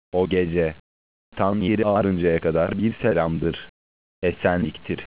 O gece, tan yeri ağarıncaya kadar bir selamdır, esenliktir.